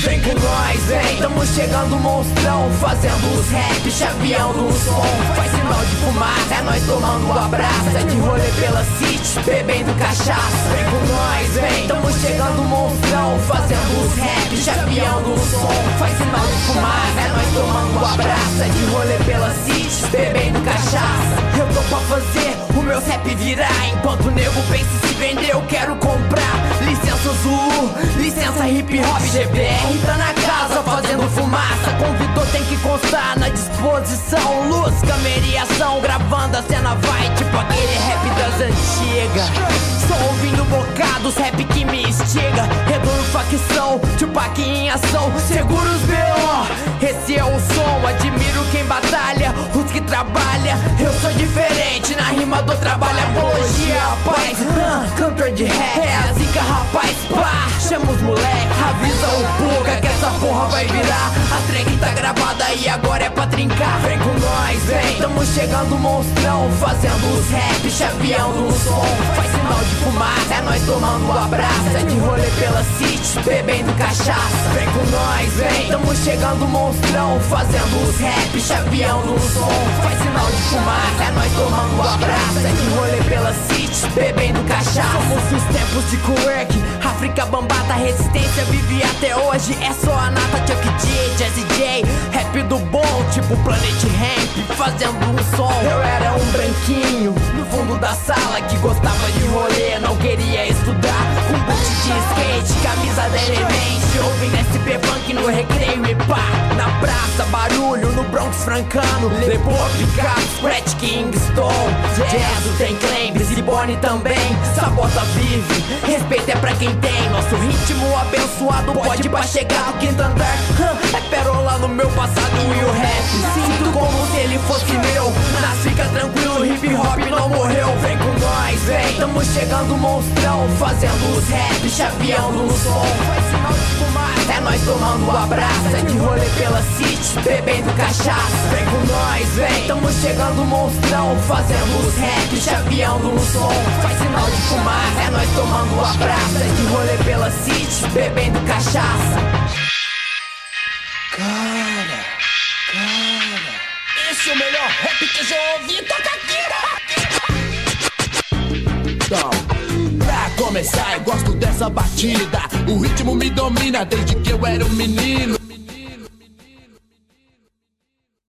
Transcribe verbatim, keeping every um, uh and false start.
Vem com nós, vem, tamo chegando monstrão, fazendo os rap, chaveando o som. Faz sinal de fumaça, é nós tomando um abraço, é de rolê pela city, bebendo cachaça. Vem com nós, vem, tamo chegando monstrão, fazendo os rap, chaveando o som. Faz sinal de fumaça, é nós tomando um abraço, é de rolê pela city, bebendo cachaça. Eu tô pra fazer o meu rap virar, enquanto o nego pensa em se vender, eu quero comprar. Licença Zulu, licença hip hop, G B R tá na casa fazendo fumaça. Convidou, tem que constar na disposição. Luz, câmera e ação, gravando a cena vai tipo aquele rap das antigas. Só ouvindo bocados, rap que me instiga. Redondo facção, Tupac em ação. Seguros B O, esse é o som. Admiro quem batalha, os que trabalha. Eu sou diferente, na rima do trabalho. Apologia, paz, uh, cantor de rap. É a zica, rapaz, pá, chama os moleque. Avisa o Puga que essa porra vai virar. A track tá gravada e agora é pra trincar. Vem com nós, vem, tamo chegando monstrão, fazendo os rap, chaveando o som. Faz sinal de fumaça, é nós tomando um abraço, é de rolê pela city, bebendo cachaça. Vem com nós, vem, tamo chegando monstrão, fazendo os rap, chaveando o som. Faz sinal de fumaça, é nós tomando um abraço, é de rolê pela city, bebendo cachaça. Somos os tempos de Quirk, África Bambata, resistência vive até hoje. É só a nata, Chuck J, Jazzy J, rap do bom, tipo Planet Ramp, fazendo um som. Eu era um branquinho, no fundo da sala, que gostava de rolê, não queria estudar. Com boot de skate, camisa da Elemente, ouvindo S P Funk no recreio e pá. Na praça, barulho, no Bronx francano, Lebor, Picasso, Scratch, Kingston, Jazz, tem claim, Busy Bonnie também. Sabota vive, respeito é pra quem tem. Nosso ritmo abençoado pode ir pra chegar do quinto andar. hum, É perola no meu passado e o rap sinto como se ele fosse meu. Mas fica tranquilo, hip hop não morreu. Vem com nós, vem, tamo chegando monstrão, fazendo os rap, chaveando o som. Faz sinal de fumaça, é nós tomando um abraço, é de rolê pela city, bebendo cachaça. Vem com nós, vem, tamo chegando monstrão, fazendo os rap, chaveando o som. Faz sinal de fumaça, é nós tomando um abraço, é de rolê pela city, bebendo cachaça. Cara, cara, esse é o melhor rap que eu já ouvi, toca aqui! Então, pra começar eu gosto dessa batida, o ritmo me domina desde que eu era um menino.